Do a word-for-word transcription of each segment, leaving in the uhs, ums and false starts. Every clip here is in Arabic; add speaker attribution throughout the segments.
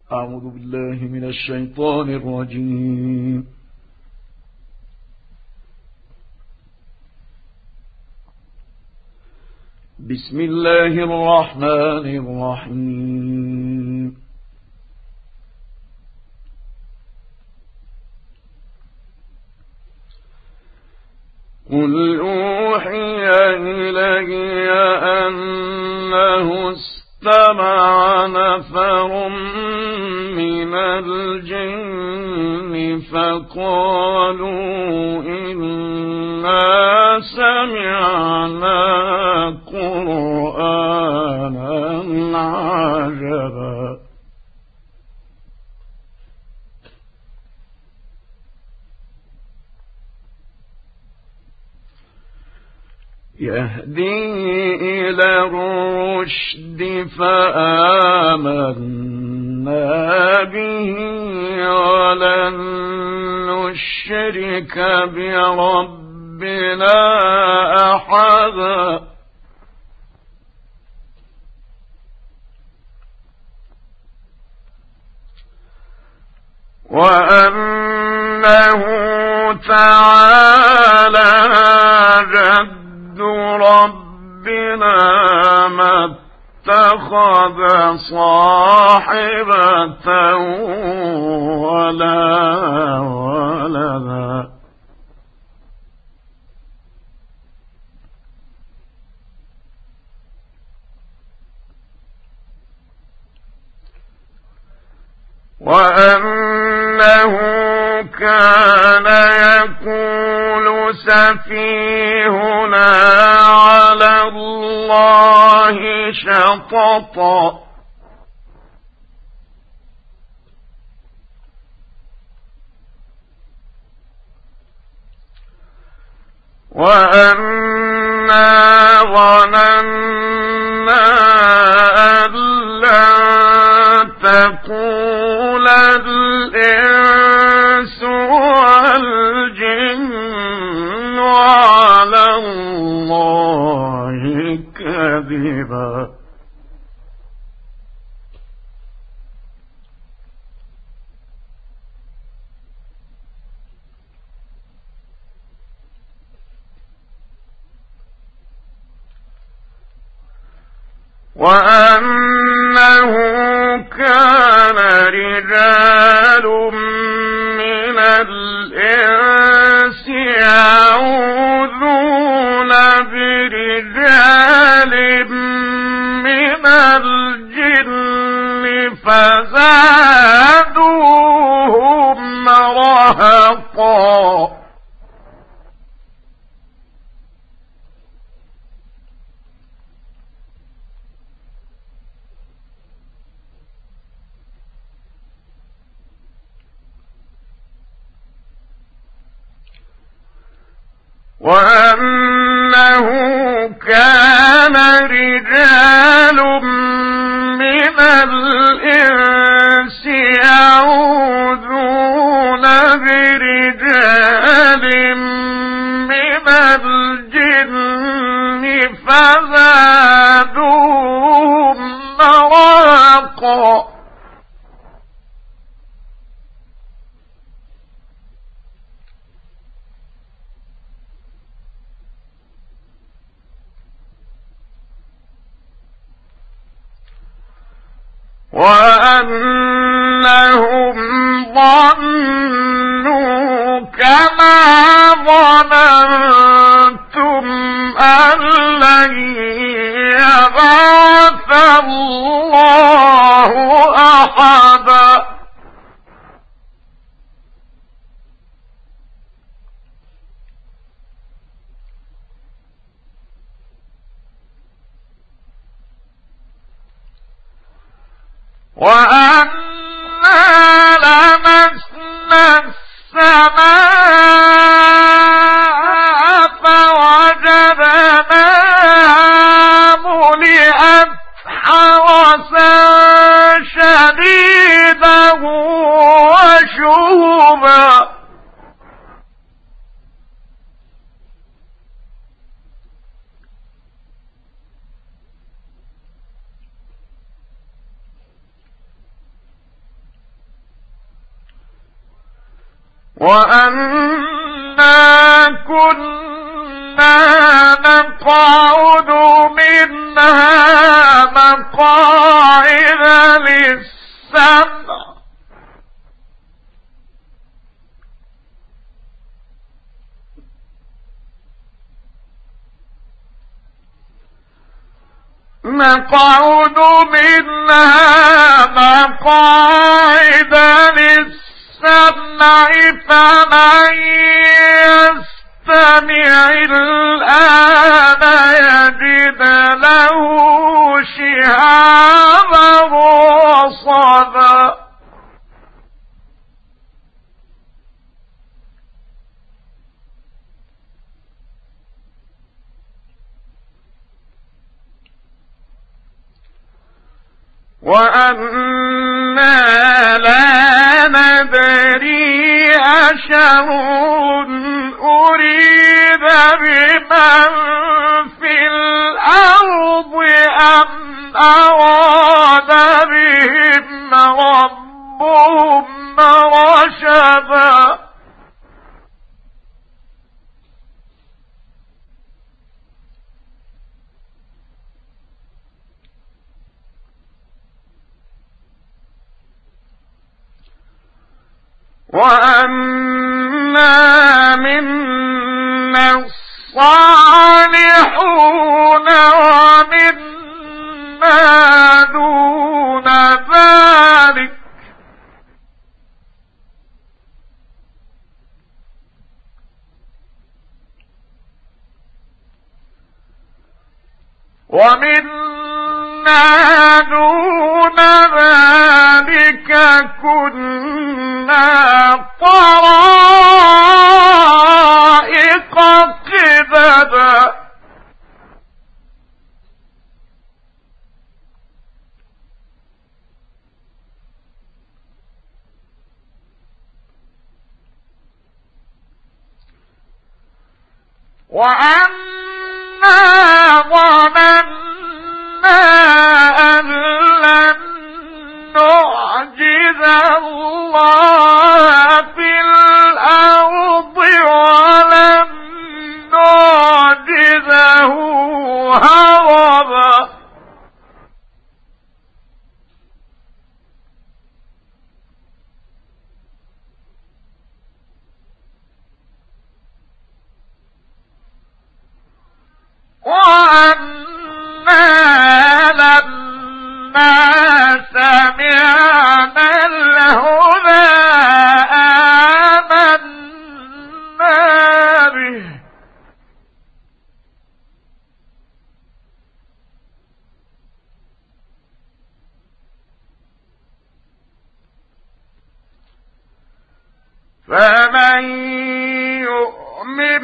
Speaker 1: أعوذ بالله من الشيطان الرجيم. بسم الله الرحمن الرحيم. قل أوحي إلي أنه استمع نفر من الجن فقالوا إنا سمعنا قرآنا عجبا يهدي إلى الرشد فآمنا به ولن نشرك بربنا أحدا وأنه تعالى جد ربنا ما اتخذ صاحبة ولا ولدا وأنه كان يقول سفيهنا على الله شططا وأنا ظننا أن لن تقول الإنس والجن على الله كذبا وأنه كان رجال من الإنس يعوذون برجال من الجن فزادوهم رهقا وأنه كان رجال من الإنس يعوذون برجال من الجن فزادوهم رهقا وأنهم ظنوا كما ظننتم أن لن يبعث الله أحدا وأنا لمسنا السماء فوجدناها ملئت حرسا شديدا وشهبا وأنا كنا نقعد منها مقاعد للسمع نقعد منها مقاعد للسمع فمن يستمع الآن يجد له شهابا رصدا. وأنا لا ندري أشر أريد بمن في الأرض أم أراد بهم ربهم رشدا. وأنا منا الصالحون ومنا دون ذلك ومنا دون ذلك كنا طرائق قددا. وأنا ظننا أن لن نعجز الله في الأرض ولن نعجزه هربا. وأنا لما سمعنا الهدى آمنا به فمن يؤمن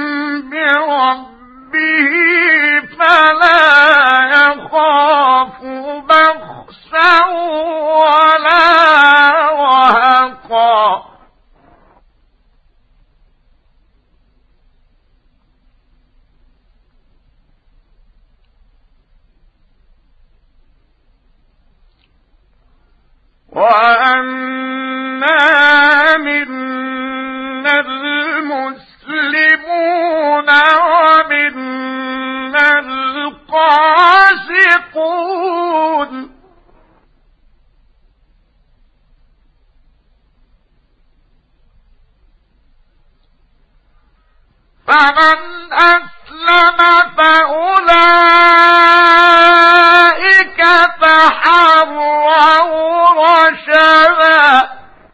Speaker 1: بربه فلا يخاف بخسا ولا رهقا. وأنا منا المسلمون ومنا القاسطون فمن أسلم فأولئك تحروا رشدا.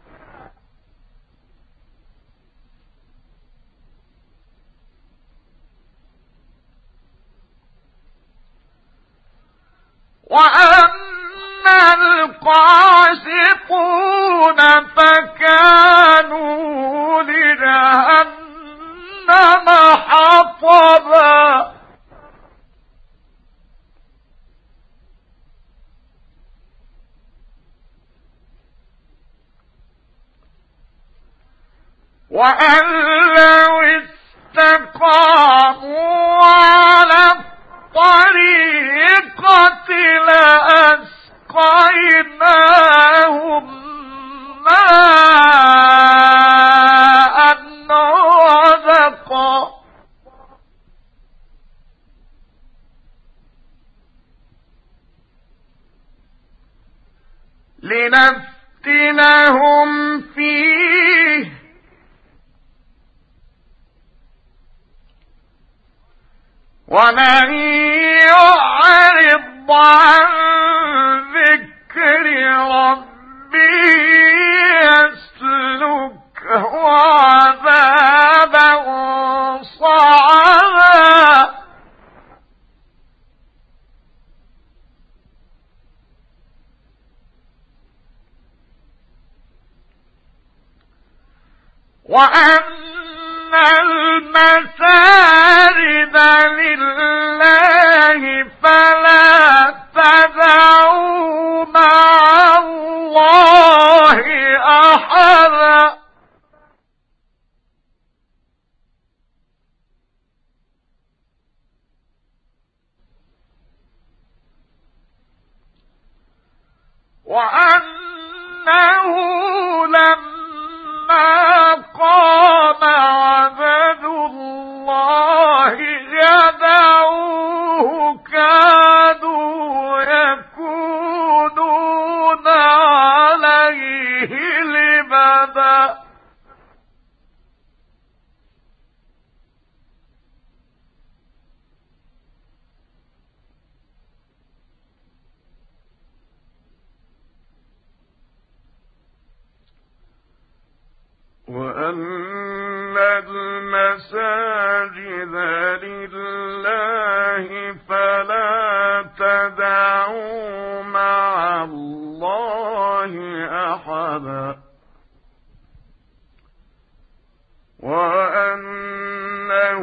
Speaker 1: وأما القاسطون فكانوا لجهنم حطبا. وأن لو استقاموا على الطريقة لأسقيناهم ماء لنفتنهم فيه ومن يعرض عن ذكر ربه يسلكه عذابا صعدا وأن المساجد لله فلا تدعوا مع الله أحدا وأنه لما قام عبد الله يدعوه كادوا يكونون عليه لبدا وأن المساجد لله فلا تدعوا مع الله أحدا وأنه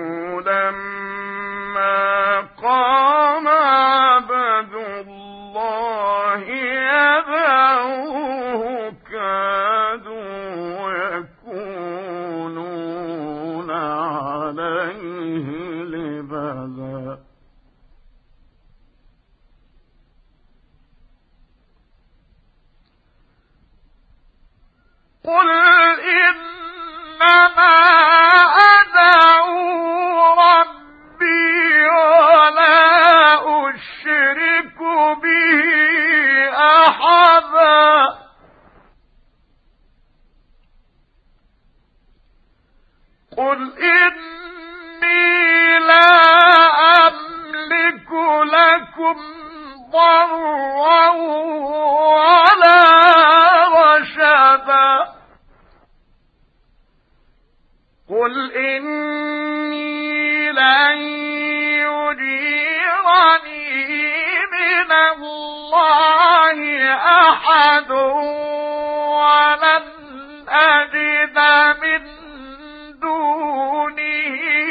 Speaker 1: لما قام عبد الله يدعوه كادوا يكونون عليه لبدا قل إنما أدعو ربي ولا أشرك به أحدا قل إني لا أملك لكم ضرا ولا رشدا قل إني لن يجيرني من الله أحد ولن أجد من دونه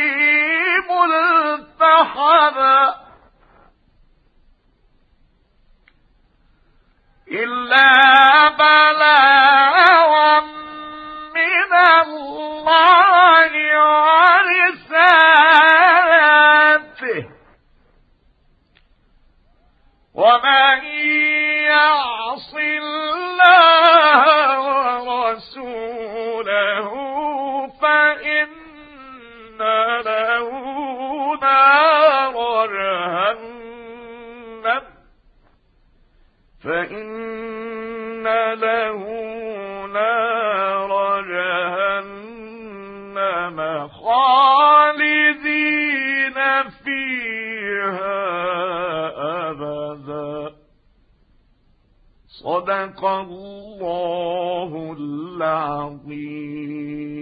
Speaker 1: ملتحدا إلا بلاغا من الله ورسالته ومن يعص الله ورسوله فإن له نار جهنم فإن له نار جهنم خالدين فيها أبدا صدق الله العظيم.